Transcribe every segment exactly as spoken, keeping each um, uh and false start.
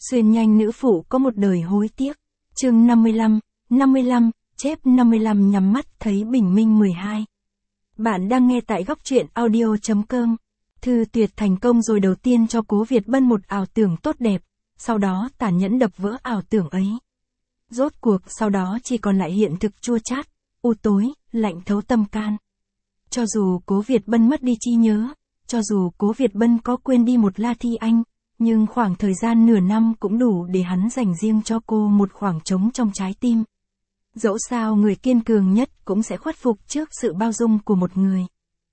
Xuyên nhanh nữ phụ có một đời hối tiếc. Chương năm mươi lăm, năm mươi lăm, chép năm mươi lăm nhắm mắt thấy bình minh mười hai. Bạn đang nghe tại góc truyện audio chấm com. Thư Tuyệt thành công rồi đầu tiên cho Cố Việt Bân một ảo tưởng tốt đẹp, sau đó tàn nhẫn đập vỡ ảo tưởng ấy. Rốt cuộc sau đó chỉ còn lại hiện thực chua chát, u tối, lạnh thấu tâm can. Cho dù Cố Việt Bân mất đi trí nhớ, cho dù Cố Việt Bân có quên đi một La Thi Anh, nhưng khoảng thời gian nửa năm cũng đủ để hắn dành riêng cho cô một khoảng trống trong trái tim. Dẫu sao người kiên cường nhất cũng sẽ khuất phục trước sự bao dung của một người.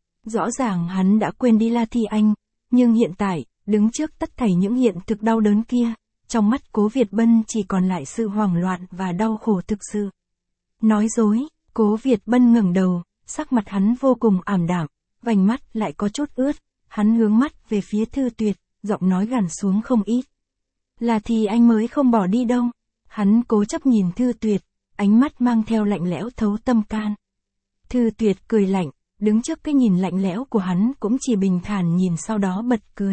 Rõ ràng hắn đã quên đi La Thi Anh, nhưng hiện tại, đứng trước tất thảy những hiện thực đau đớn kia, trong mắt Cố Việt Bân chỉ còn lại sự hoảng loạn và đau khổ thực sự. Nói dối, Cố Việt Bân ngẩng đầu, sắc mặt hắn vô cùng ảm đạm, vành mắt lại có chút ướt, hắn hướng mắt về phía Thư Tuyệt, giọng nói gằn xuống không ít. Là thì anh mới không bỏ đi đâu. Hắn cố chấp nhìn Thư Tuyệt, ánh mắt mang theo lạnh lẽo thấu tâm can. Thư Tuyệt cười lạnh, đứng trước cái nhìn lạnh lẽo của hắn cũng chỉ bình thản nhìn sau đó bật cười.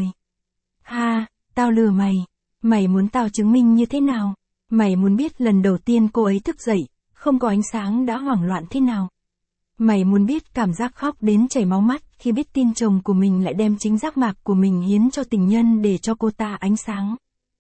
Ha, tao lừa mày. Mày muốn tao chứng minh như thế nào? Mày muốn biết lần đầu tiên cô ấy thức dậy, không có ánh sáng đã hoảng loạn thế nào? Mày muốn biết cảm giác khóc đến chảy máu mắt khi biết tin chồng của mình lại đem chính giác mạc của mình hiến cho tình nhân để cho cô ta ánh sáng?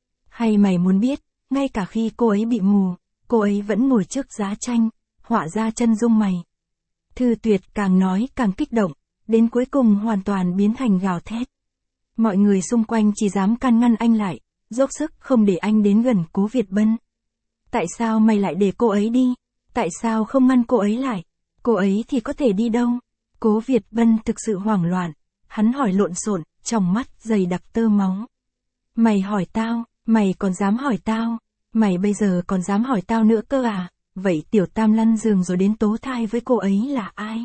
Hay mày muốn biết, ngay cả khi cô ấy bị mù, cô ấy vẫn ngồi trước giá tranh, họa ra chân dung mày? Thư Tuyệt càng nói càng kích động, đến cuối cùng hoàn toàn biến thành gào thét. Mọi người xung quanh chỉ dám can ngăn anh lại, dốc sức không để anh đến gần Cố Việt Bân. Tại sao mày lại để cô ấy đi? Tại sao không ngăn cô ấy lại? Cô ấy thì có thể đi đâu? Cố Việt Bân thực sự hoảng loạn, hắn hỏi lộn xộn, trong mắt dày đặc tơ máu. Mày hỏi tao, mày còn dám hỏi tao? Mày bây giờ còn dám hỏi tao nữa cơ à? Vậy Tiểu Tam lăn giường rồi đến tố thai với cô ấy là ai?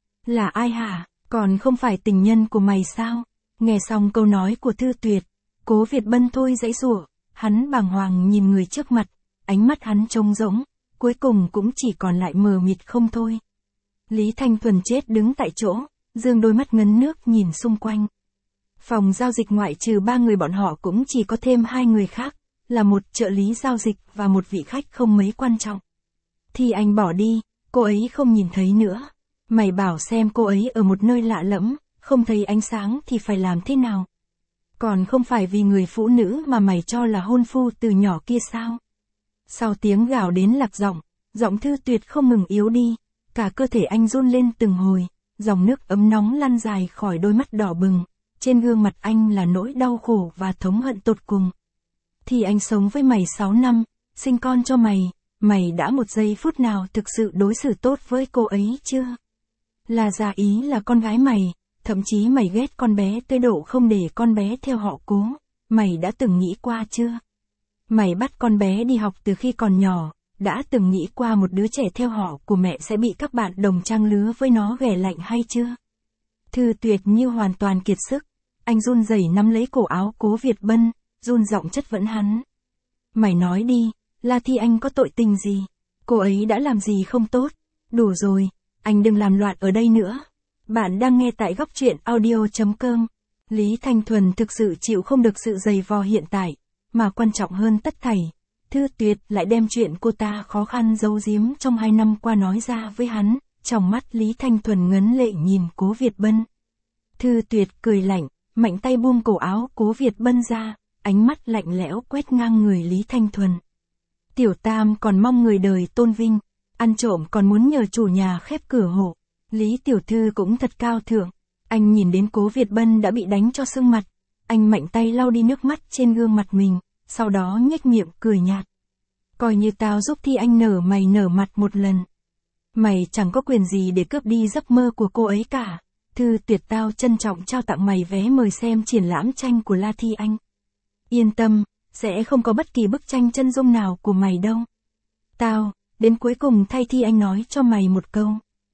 Là ai hả? Còn không phải tình nhân của mày sao? Nghe xong câu nói của Thư Tuyệt, Cố Việt Bân thôi giãy giụa, hắn bàng hoàng nhìn người trước mặt, ánh mắt hắn trống rỗng, cuối cùng cũng chỉ còn lại mờ mịt không thôi. Lý Thanh Thuần chết đứng tại chỗ, dương đôi mắt ngấn nước nhìn xung quanh. Phòng giao dịch ngoại trừ ba người bọn họ cũng chỉ có thêm hai người khác, là một trợ lý giao dịch và một vị khách không mấy quan trọng. Thì anh bỏ đi, cô ấy không nhìn thấy nữa. Mày bảo xem cô ấy ở một nơi lạ lẫm, không thấy ánh sáng thì phải làm thế nào? Còn không phải vì người phụ nữ mà mày cho là hôn phu từ nhỏ kia sao? Sau tiếng gào đến lạc giọng, giọng Thư Tuyệt không ngừng yếu đi, cả cơ thể anh run lên từng hồi, dòng nước ấm nóng lăn dài khỏi đôi mắt đỏ bừng, trên gương mặt anh là nỗi đau khổ và thống hận tột cùng. Thì anh sống với mày sáu năm, sinh con cho mày, mày đã một giây phút nào thực sự đối xử tốt với cô ấy chưa? Là giả ý là con gái mày, thậm chí mày ghét con bé tới độ không để con bé theo họ Cố, mày đã từng nghĩ qua chưa? Mày bắt con bé đi học từ khi còn nhỏ, đã từng nghĩ qua một đứa trẻ theo họ của mẹ sẽ bị các bạn đồng trang lứa với nó ghẻ lạnh hay chưa? Thư Tuyệt như hoàn toàn kiệt sức, anh run rẩy nắm lấy cổ áo Cố Việt Bân, run giọng chất vấn hắn. Mày nói đi, La Thi Anh có tội tình gì? Cô ấy đã làm gì không tốt? Đủ rồi, anh đừng làm loạn ở đây nữa. Bạn đang nghe tại góc truyện audio chấm com. Lý Thanh Thuần thực sự chịu không được sự dày vò hiện tại, mà quan trọng hơn tất thảy, Thư Tuyệt lại đem chuyện cô ta khó khăn giấu giếm trong hai năm qua nói ra với hắn. Trong mắt Lý Thanh Thuần ngấn lệ nhìn Cố Việt Bân. Thư Tuyệt cười lạnh, mạnh tay buông cổ áo Cố Việt Bân ra, ánh mắt lạnh lẽo quét ngang người Lý Thanh Thuần. Tiểu Tam còn mong người đời tôn vinh, ăn trộm còn muốn nhờ chủ nhà khép cửa hộ. Lý Tiểu Thư cũng thật cao thượng. Anh nhìn đến Cố Việt Bân đã bị đánh cho sưng mặt, anh mạnh tay lau đi nước mắt trên gương mặt mình, sau đó nhếch miệng cười nhạt. Coi như tao giúp Thi Anh nở mày nở mặt một lần. Mày chẳng có quyền gì để cướp đi giấc mơ của cô ấy cả. Thư Tuyệt tao trân trọng trao tặng mày vé mời xem triển lãm tranh của La Thi Anh. Yên tâm, sẽ không có bất kỳ bức tranh chân dung nào của mày đâu. Tao, đến cuối cùng thay Thi Anh nói cho mày một câu.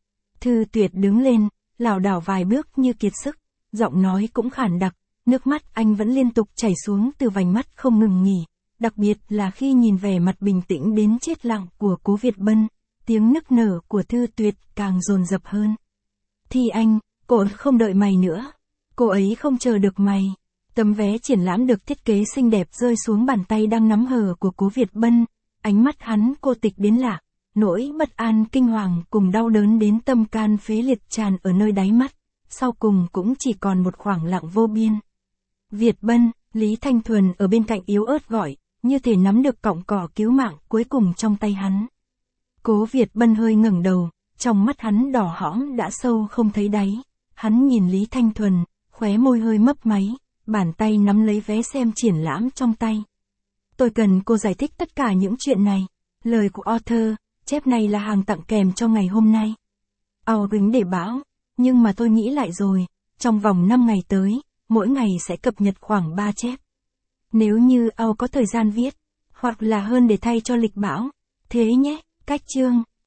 Thư Tuyệt đứng lên, lảo đảo vài bước như kiệt sức, giọng nói cũng khản đặc, nước mắt anh vẫn liên tục chảy xuống từ vành mắt không ngừng nghỉ, đặc biệt là khi nhìn vẻ mặt bình tĩnh đến chết lặng của Cố Việt Bân, tiếng nức nở của Thư Tuyệt càng dồn dập hơn. Thi Anh, cô không đợi mày nữa, cô ấy không chờ được mày. Tấm vé triển lãm được thiết kế xinh đẹp rơi xuống bàn tay đang nắm hờ của Cố Việt Bân, ánh mắt hắn cô tịch đến lạ, nỗi bất an kinh hoàng cùng đau đớn đến tâm can phế liệt tràn ở nơi đáy mắt, sau cùng cũng chỉ còn một khoảng lặng vô biên. Việt Bân, Lý Thanh Thuần ở bên cạnh yếu ớt gọi, như thể nắm được cọng cỏ cứu mạng cuối cùng trong tay hắn. Cố Việt Bân hơi ngẩng đầu, trong mắt hắn đỏ hõm đã sâu không thấy đáy, hắn nhìn Lý Thanh Thuần, khóe môi hơi mấp máy, bàn tay nắm lấy vé xem triển lãm trong tay. Tôi cần cô giải thích tất cả những chuyện này. Lời của author, chép này là hàng tặng kèm cho ngày hôm nay. Ao gính để báo, nhưng mà tôi nghĩ lại rồi, trong vòng năm ngày tới, mỗi ngày sẽ cập nhật khoảng ba chép. Nếu như Ao có thời gian viết, hoặc là hơn để thay cho lịch báo, thế nhé, cách chương.